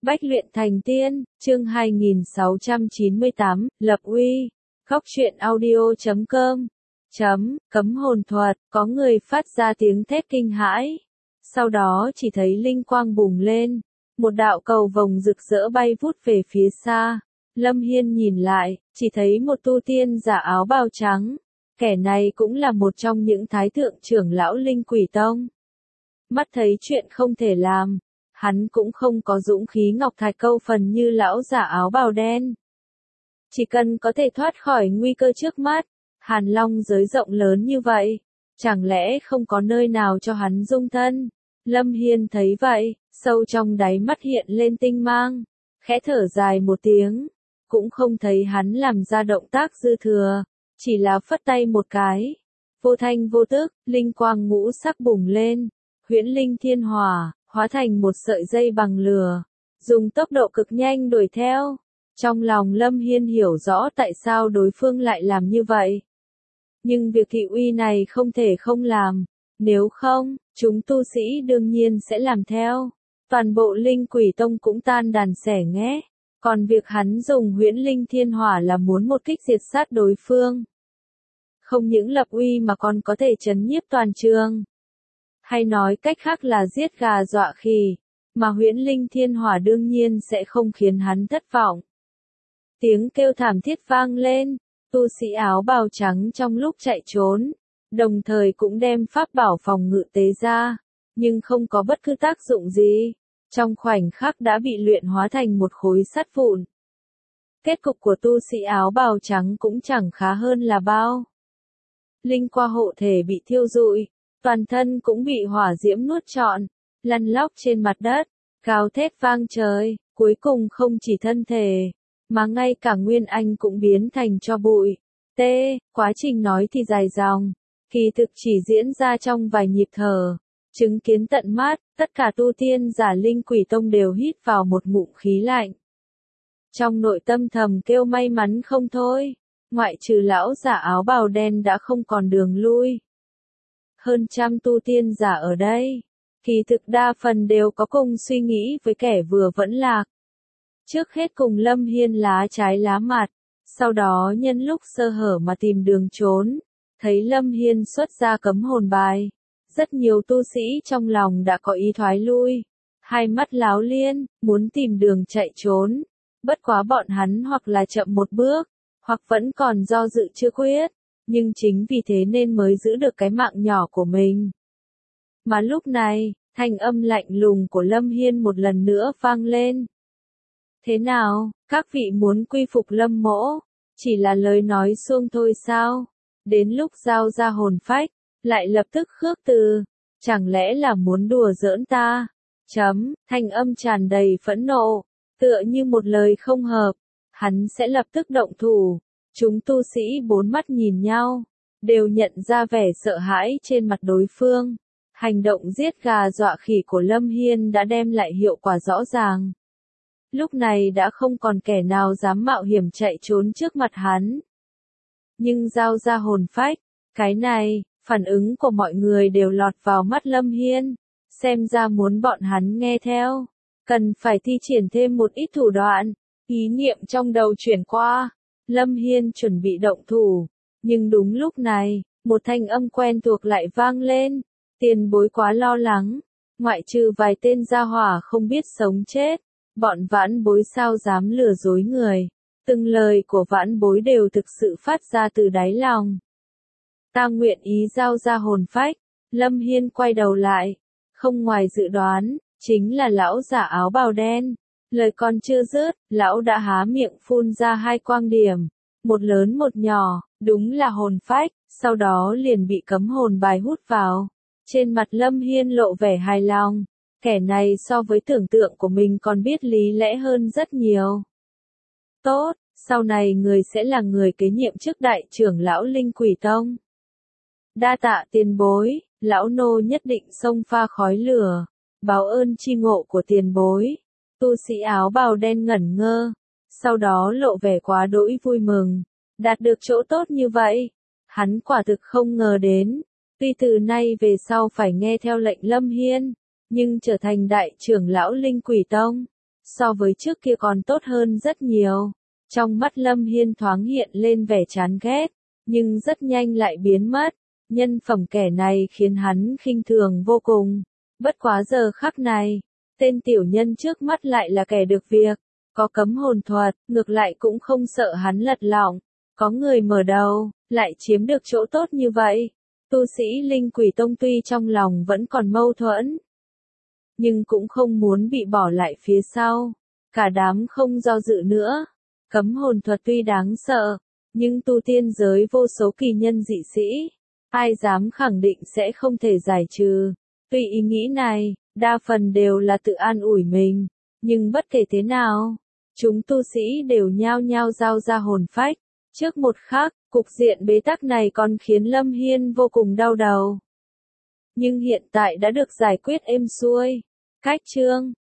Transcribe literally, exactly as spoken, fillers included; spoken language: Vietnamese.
Bách luyện thành tiên, chương hai nghìn sáu trăm chín mươi tám, lập uy. Góc truyện audio chấm com. Chấm, cấm hồn thuật, có người phát ra tiếng thét kinh hãi. Sau đó chỉ thấy linh quang bùng lên. Một đạo cầu vồng rực rỡ bay vút về phía xa. Lâm Hiên nhìn lại, chỉ thấy một tu tiên giả áo bào trắng. Kẻ này cũng là một trong những thái thượng trưởng lão Linh Quỷ Tông. Mắt thấy chuyện không thể làm. Hắn cũng không có dũng khí ngọc thạch câu phần như lão giả áo bào đen. Chỉ cần có thể thoát khỏi nguy cơ trước mắt, Hàn Long giới rộng lớn như vậy, chẳng lẽ không có nơi nào cho hắn dung thân? Lâm Hiên thấy vậy, sâu trong đáy mắt hiện lên tinh mang, khẽ thở dài một tiếng, cũng không thấy hắn làm ra động tác dư thừa, chỉ là phất tay một cái. Vô thanh vô tức, linh quang ngũ sắc bùng lên, huyễn linh thiên hỏa, hóa thành một sợi dây bằng lửa, dùng tốc độ cực nhanh đuổi theo. Trong lòng Lâm Hiên hiểu rõ tại sao đối phương lại làm như vậy. Nhưng việc thị uy này không thể không làm, nếu không, chúng tu sĩ đương nhiên sẽ làm theo. Toàn bộ Linh Quỷ Tông cũng tan đàn xẻ nghé, còn việc hắn dùng huyễn linh thiên hỏa là muốn một kích diệt sát đối phương. Không những lập uy mà còn có thể trấn nhiếp toàn trường. Hay nói cách khác là giết gà dọa khỉ, mà huyễn linh thiên hỏa đương nhiên sẽ không khiến hắn thất vọng. Tiếng kêu thảm thiết vang lên, tu sĩ áo bào trắng trong lúc chạy trốn, đồng thời cũng đem pháp bảo phòng ngự tế ra, nhưng không có bất cứ tác dụng gì, trong khoảnh khắc đã bị luyện hóa thành một khối sắt vụn. Kết cục của tu sĩ áo bào trắng cũng chẳng khá hơn là bao. Linh qua hộ thể bị thiêu rụi, toàn thân cũng bị hỏa diễm nuốt trọn, lăn lóc trên mặt đất, gào thét vang trời, cuối cùng không chỉ thân thể, mà ngay cả nguyên anh cũng biến thành tro bụi. T. Quá trình nói thì dài dòng, kỳ thực chỉ diễn ra trong vài nhịp thở. Chứng kiến tận mắt, tất cả tu tiên giả Linh Quỷ Tông đều hít vào một ngụm khí lạnh. Trong nội tâm thầm kêu may mắn không thôi, ngoại trừ lão giả áo bào đen đã không còn đường lui. Hơn trăm tu tiên giả ở đây, kỳ thực đa phần đều có cùng suy nghĩ với kẻ vừa vẫn lạc. Trước hết cùng Lâm Hiên lá trái lá mặt, sau đó nhân lúc sơ hở mà tìm đường trốn, thấy Lâm Hiên xuất ra cấm hồn bài. Rất nhiều tu sĩ trong lòng đã có ý thoái lui, hai mắt láo liên, muốn tìm đường chạy trốn. Bất quá bọn hắn hoặc là chậm một bước, hoặc vẫn còn do dự chưa quyết, nhưng chính vì thế nên mới giữ được cái mạng nhỏ của mình. Mà lúc này, thanh âm lạnh lùng của Lâm Hiên một lần nữa vang lên. Thế nào, các vị muốn quy phục Lâm mỗ, chỉ là lời nói suông thôi sao? Đến lúc giao ra hồn phách, lại lập tức khước từ, chẳng lẽ là muốn đùa giỡn ta? Chấm, thanh âm tràn đầy phẫn nộ, tựa như một lời không hợp, hắn sẽ lập tức động thủ. Chúng tu sĩ bốn mắt nhìn nhau, đều nhận ra vẻ sợ hãi trên mặt đối phương. Hành động giết gà dọa khỉ của Lâm Hiên đã đem lại hiệu quả rõ ràng. Lúc này đã không còn kẻ nào dám mạo hiểm chạy trốn trước mặt hắn. Nhưng giao ra hồn phách, cái này, phản ứng của mọi người đều lọt vào mắt Lâm Hiên, xem ra muốn bọn hắn nghe theo, cần phải thi triển thêm một ít thủ đoạn. Ý niệm trong đầu chuyển qua, Lâm Hiên chuẩn bị động thủ, nhưng đúng lúc này, một thanh âm quen thuộc lại vang lên. Tiền bối quá lo lắng, ngoại trừ vài tên gia hỏa không biết sống chết, bọn vãn bối sao dám lừa dối người. Từng lời của vãn bối đều thực sự phát ra từ đáy lòng. Ta nguyện ý giao ra hồn phách. Lâm Hiên quay đầu lại, không ngoài dự đoán, chính là lão giả áo bào đen. Lời còn chưa dứt, lão đã há miệng phun ra hai quang điểm, một lớn một nhỏ, đúng là hồn phách, sau đó liền bị cấm hồn bài hút vào. Trên mặt Lâm Hiên lộ vẻ hài lòng, kẻ này so với tưởng tượng của mình còn biết lý lẽ hơn rất nhiều. Tốt, sau này người sẽ là người kế nhiệm chức đại trưởng lão Linh Quỷ Tông. Đa tạ tiền bối, lão nô nhất định xông pha khói lửa, báo ơn chi ngộ của tiền bối. Tu sĩ áo bào đen ngẩn ngơ, sau đó lộ vẻ quá đỗi vui mừng, đạt được chỗ tốt như vậy, hắn quả thực không ngờ đến. Tuy từ nay về sau phải nghe theo lệnh Lâm Hiên, nhưng trở thành đại trưởng lão Linh Quỷ Tông, so với trước kia còn tốt hơn rất nhiều. Trong mắt Lâm Hiên thoáng hiện lên vẻ chán ghét, nhưng rất nhanh lại biến mất. Nhân phẩm kẻ này khiến hắn khinh thường vô cùng. Bất quá giờ khắc này, tên tiểu nhân trước mắt lại là kẻ được việc, có cấm hồn thuật, ngược lại cũng không sợ hắn lật lọng. Có người mở đầu, lại chiếm được chỗ tốt như vậy. Tu sĩ Linh Quỷ Tông tuy trong lòng vẫn còn mâu thuẫn, nhưng cũng không muốn bị bỏ lại phía sau. Cả đám không do dự nữa. Cấm hồn thuật tuy đáng sợ, nhưng tu tiên giới vô số kỳ nhân dị sĩ, ai dám khẳng định sẽ không thể giải trừ. Tuy ý nghĩ này, đa phần đều là tự an ủi mình, nhưng bất kể thế nào, chúng tu sĩ đều nhao nhao giao ra hồn phách. Trước một khắc, cục diện bế tắc này còn khiến Lâm Hiên vô cùng đau đầu. Nhưng hiện tại đã được giải quyết êm xuôi. Cách chương